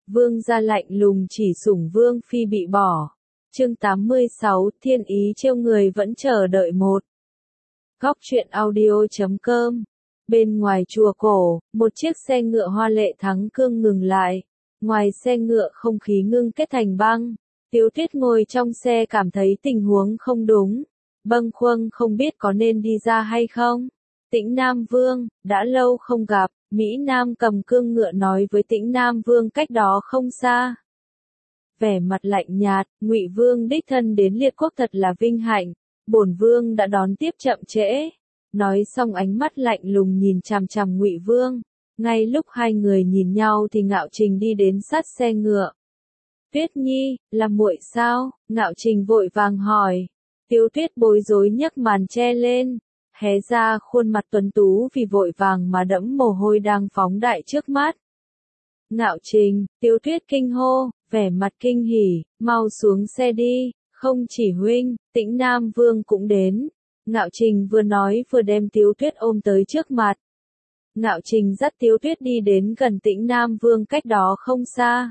Vương gia lạnh lùng chỉ sủng Vương phi bị bỏ. Chương 86, thiên ý trêu người vẫn chờ đợi một. Góc truyện audio.com. Bên ngoài chùa cổ, một chiếc xe ngựa hoa lệ thắng cương ngừng lại. Ngoài xe ngựa không khí ngưng kết thành băng. Tiếu Tuyết ngồi trong xe cảm thấy tình huống không đúng. Bâng khuâng không biết có nên đi ra hay không. Tĩnh Nam Vương, đã lâu không gặp. Mỹ Nam cầm cương ngựa nói với Tĩnh Nam Vương cách đó không xa. Vẻ mặt lạnh nhạt, Ngụy Vương đích thân đến Liệt Quốc thật là vinh hạnh, bổn Vương đã đón tiếp chậm trễ. Nói xong ánh mắt lạnh lùng nhìn chằm chằm Ngụy Vương. Ngay lúc hai người nhìn nhau thì Ngạo Trình đi đến sát xe ngựa. Tuyết Nhi, là muội sao? Ngạo Trình vội vàng hỏi. Tiếu Tuyết bối rối nhấc màn che lên. Hé ra khuôn mặt tuấn tú vì vội vàng mà đẫm mồ hôi đang phóng đại trước mắt. Ngạo Trình, Tiếu Tuyết kinh hô, vẻ mặt kinh hỉ, mau xuống xe đi, không chỉ huynh, Tĩnh Nam Vương cũng đến. Ngạo Trình vừa nói vừa đem Tiếu Tuyết ôm tới trước mặt. Ngạo Trình dắt Tiếu Tuyết đi đến gần Tĩnh Nam Vương cách đó không xa.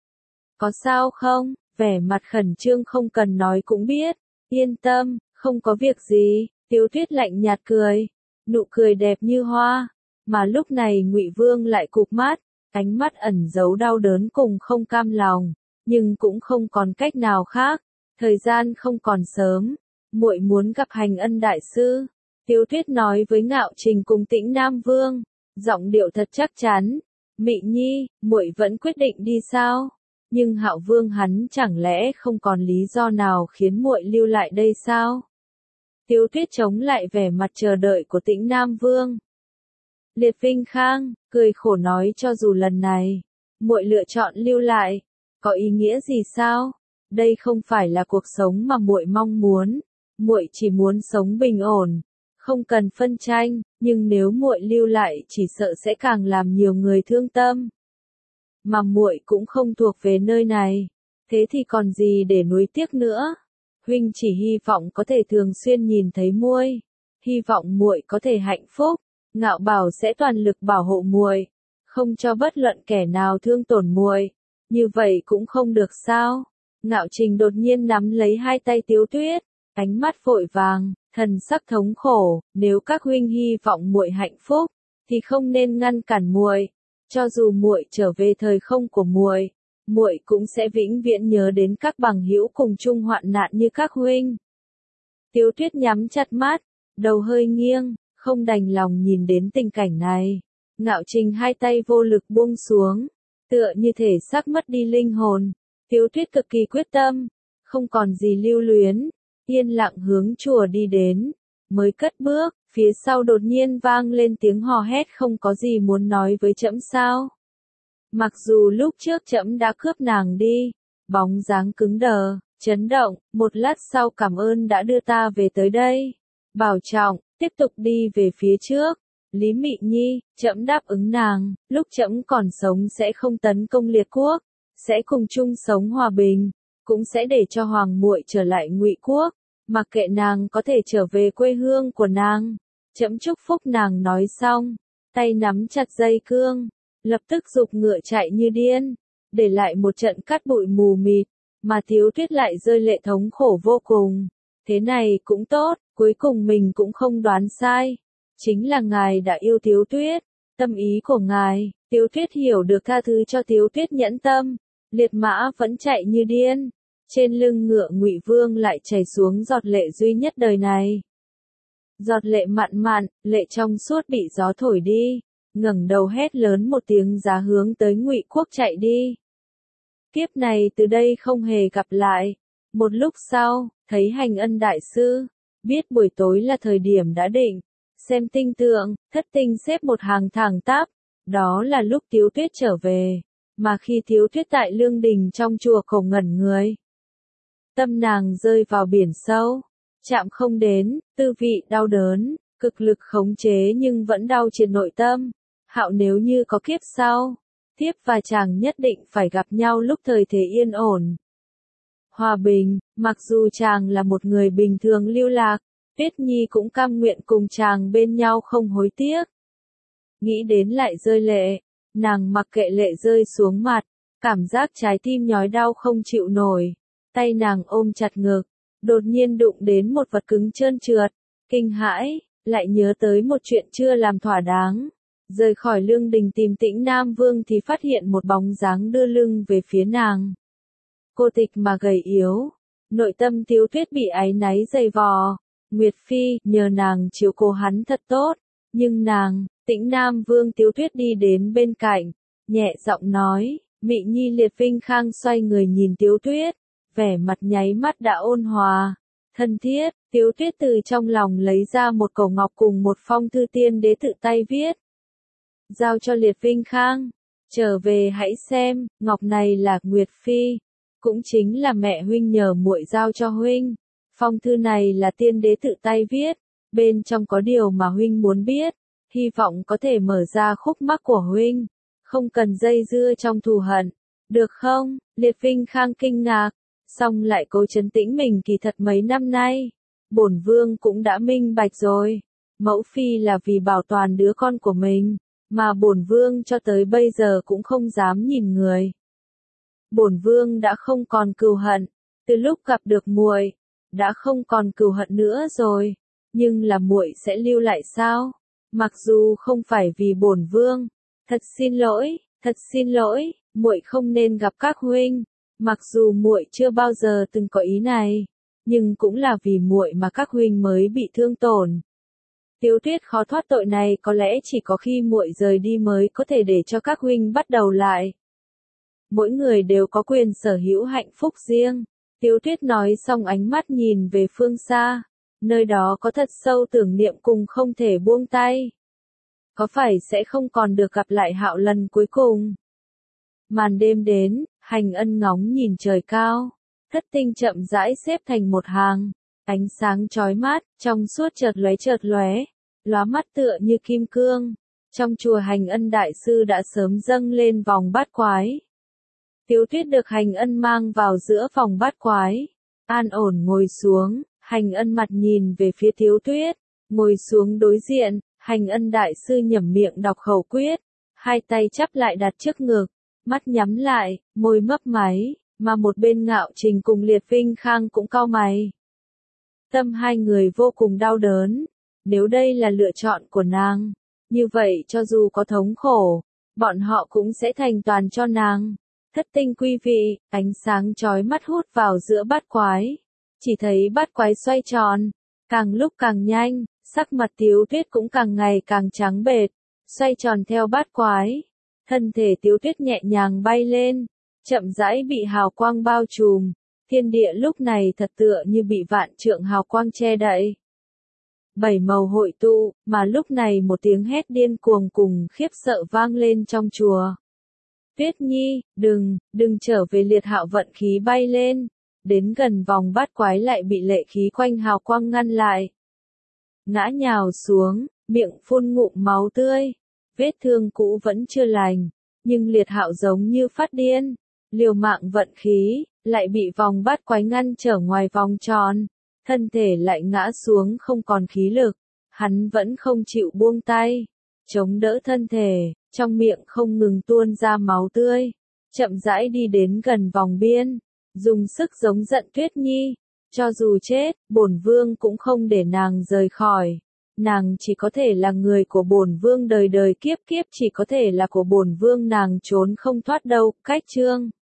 Có sao không? Vẻ mặt khẩn trương không cần nói cũng biết. Yên tâm, không có việc gì. Tiếu Tuyết lạnh nhạt cười, nụ cười đẹp như hoa, mà lúc này Ngụy Vương lại cụp mắt, ánh mắt ẩn giấu đau đớn cùng không cam lòng, nhưng cũng không còn cách nào khác, thời gian không còn sớm, muội muốn gặp Hành Ân đại sư. Tiếu Tuyết nói với Ngạo Trình cùng Tĩnh Nam Vương, giọng điệu thật chắc chắn. Mị Nhi, muội vẫn quyết định đi sao? Nhưng Hạo Vương hắn chẳng lẽ không còn lý do nào khiến muội lưu lại đây sao? Tiếu Tuyết chống lại vẻ mặt chờ đợi của Tĩnh Nam Vương. Liệt Vinh Khang, cười khổ nói cho dù lần này, muội lựa chọn lưu lại, có ý nghĩa gì sao? Đây không phải là cuộc sống mà muội mong muốn, muội chỉ muốn sống bình ổn, không cần phân tranh, nhưng nếu muội lưu lại chỉ sợ sẽ càng làm nhiều người thương tâm. Mà muội cũng không thuộc về nơi này, thế thì còn gì để nuối tiếc nữa? Huynh chỉ hy vọng có thể thường xuyên nhìn thấy muội, hy vọng muội có thể hạnh phúc. Ngạo Bảo sẽ toàn lực bảo hộ muội, không cho bất luận kẻ nào thương tổn muội. Như vậy cũng không được sao? Ngạo Trình đột nhiên nắm lấy hai tay Tiếu Tuyết, ánh mắt vội vàng, thần sắc thống khổ. Nếu các huynh hy vọng muội hạnh phúc, thì không nên ngăn cản muội. Cho dù muội trở về thời không của muội, muội cũng sẽ vĩnh viễn nhớ đến các bằng hữu cùng chung hoạn nạn như các huynh. Tiếu Tuyết nhắm chặt mắt, đầu hơi nghiêng, không đành lòng nhìn đến tình cảnh này. Ngạo Trình hai tay vô lực buông xuống, tựa như thể xác mất đi linh hồn. Tiếu Tuyết cực kỳ quyết tâm, không còn gì lưu luyến, yên lặng hướng chùa đi đến. Mới cất bước, phía sau đột nhiên vang lên tiếng hò hét, không có gì muốn nói với trẫm sao? Mặc dù lúc trước trẫm đã cướp nàng đi, bóng dáng cứng đờ, chấn động, một lát sau cảm ơn đã đưa ta về tới đây. Bảo trọng, tiếp tục đi về phía trước. Lý Mị Nhi, trẫm đáp ứng nàng, lúc trẫm còn sống sẽ không tấn công Liệt Quốc, sẽ cùng chung sống hòa bình, cũng sẽ để cho hoàng muội trở lại Ngụy Quốc, mặc kệ nàng có thể trở về quê hương của nàng. Trẫm chúc phúc nàng. Nói xong, tay nắm chặt dây cương, lập tức giục ngựa chạy như điên, để lại một trận cát bụi mù mịt, mà Tiếu Tuyết lại rơi lệ thống khổ vô cùng. Thế này cũng tốt, cuối cùng mình cũng không đoán sai. Chính là ngài đã yêu Tiếu Tuyết, tâm ý của ngài, Tiếu Tuyết hiểu được, tha thứ cho Tiếu Tuyết nhẫn tâm. Liệt mã vẫn chạy như điên, trên lưng ngựa Ngụy Vương lại chảy xuống giọt lệ duy nhất đời này. Giọt lệ mặn mặn, lệ trong suốt bị gió thổi đi, ngẩng đầu hét lớn một tiếng giá hướng tới Ngụy Quốc chạy đi. Kiếp này từ đây không hề gặp lại. Một lúc sau, thấy Hành Ân đại sư, biết buổi tối là thời điểm đã định, xem tinh tượng, thất tinh xếp một hàng thẳng tắp, đó là lúc Tiếu Tuyết trở về, mà khi Tiếu Tuyết tại Lương Đình trong chùa cổ ngẩn người. Tâm nàng rơi vào biển sâu, chạm không đến, tư vị đau đớn, cực lực khống chế nhưng vẫn đau triệt nội tâm. Hạo, nếu như có kiếp sau, Thiếp và chàng nhất định phải gặp nhau lúc thời thế yên ổn, hòa bình. Mặc dù chàng là một người bình thường lưu lạc, Tuyết Nhi cũng cam nguyện cùng chàng bên nhau không hối tiếc. Nghĩ đến lại rơi lệ, nàng mặc kệ lệ rơi xuống mặt, Cảm giác trái tim nhói đau không chịu nổi, tay nàng ôm chặt ngực, đột nhiên đụng đến một vật cứng trơn trượt, kinh hãi, lại nhớ tới một chuyện chưa làm thỏa đáng. Rời khỏi lương đình tìm Tĩnh Nam Vương thì phát hiện một bóng dáng đưa lưng về phía nàng. Cô tịch mà gầy yếu, nội tâm Tiếu Tuyết bị áy náy dày vò. Nguyệt Phi, nhờ nàng chiếu cố hắn thật tốt, nhưng nàng, Tĩnh Nam Vương Tiếu Tuyết đi đến bên cạnh, nhẹ giọng nói, Mị Nhi Liệt Vinh Khang xoay người nhìn Tiếu Tuyết, vẻ mặt nháy mắt đã ôn hòa, thân thiết. Tiếu Tuyết từ trong lòng lấy ra một cổ ngọc cùng một phong thư tiên đế tự tay viết. Giao cho Liệt Vinh Khang, trở về hãy xem, ngọc này là Nguyệt Phi, cũng chính là mẹ huynh nhờ muội giao cho huynh. Phong thư này là tiên đế tự tay viết, bên trong có điều mà huynh muốn biết, hy vọng có thể mở ra khúc mắc của huynh, không cần dây dưa trong thù hận, được không? Liệt Vinh Khang kinh ngạc, xong lại cố trấn tĩnh mình kỳ thật mấy năm nay, bổn vương cũng đã minh bạch rồi, mẫu phi là vì bảo toàn đứa con của mình, mà bổn vương cho tới bây giờ cũng không dám nhìn người. Bổn vương đã không còn cừu hận, từ lúc gặp được muội, đã không còn cừu hận nữa rồi, nhưng là muội sẽ lưu lại sao? Mặc dù không phải vì bổn vương, thật xin lỗi, muội không nên gặp các huynh, mặc dù muội chưa bao giờ từng có ý này, nhưng cũng là vì muội mà các huynh mới bị thương tổn. Tiếu Tuyết khó thoát tội này có lẽ chỉ có khi muội rời đi mới có thể để cho các huynh bắt đầu lại. Mỗi người đều có quyền sở hữu hạnh phúc riêng. Tiếu Tuyết nói xong ánh mắt nhìn về phương xa, nơi đó có thật sâu tưởng niệm cùng không thể buông tay. Có phải sẽ không còn được gặp lại Hạo lần cuối cùng? Màn đêm đến, Hành Ân ngóng nhìn trời cao, thất tinh chậm rãi xếp thành một hàng, ánh sáng chói mắt, trong suốt chợt lóe, lóa mắt tựa như kim cương. Trong chùa Hành Ân đại sư đã sớm dâng lên vòng bát quái. Tiếu Tuyết được Hành Ân mang vào giữa vòng bát quái, an ổn ngồi xuống, Hành Ân mặt nhìn về phía Tiếu Tuyết, ngồi xuống đối diện, Hành Ân đại sư nhẩm miệng đọc khẩu quyết, hai tay chắp lại đặt trước ngực, mắt nhắm lại, môi mấp máy, mà một bên Ngạo Trình cùng Liệt Vinh Khang cũng cau mày. Tâm hai người vô cùng đau đớn, nếu đây là lựa chọn của nàng, như vậy cho dù có thống khổ, bọn họ cũng sẽ thành toàn cho nàng. Thất tinh quý vị, ánh sáng chói mắt hút vào giữa bát quái, chỉ thấy bát quái xoay tròn, càng lúc càng nhanh, sắc mặt Tiếu Tuyết cũng càng ngày càng trắng bệch, xoay tròn theo bát quái. Thân thể Tiếu Tuyết nhẹ nhàng bay lên, chậm rãi bị hào quang bao trùm, thiên địa lúc này thật tựa như bị vạn trượng hào quang che đậy. Bảy màu hội tụ, mà lúc này một tiếng hét điên cuồng cùng khiếp sợ vang lên trong chùa. Tuyết Nhi, đừng trở về. Liệt Hạo vận khí bay lên, đến gần vòng bát quái lại bị lệ khí quanh hào quang ngăn lại. Ngã nhào xuống, miệng phun ngụm máu tươi, vết thương cũ vẫn chưa lành, nhưng Liệt Hạo giống như phát điên, liều mạng vận khí, lại bị vòng bát quái ngăn trở ngoài vòng tròn, thân thể lại ngã xuống không còn khí lực, hắn vẫn không chịu buông tay, chống đỡ thân thể, trong miệng không ngừng tuôn ra máu tươi, chậm rãi đi đến gần vòng biên, dùng sức giống giận Tuyết Nhi, cho dù chết, bổn vương cũng không để nàng rời khỏi, nàng chỉ có thể là người của bổn vương đời đời kiếp kiếp, chỉ có thể là của bổn vương, nàng trốn không thoát đâu. Cách chương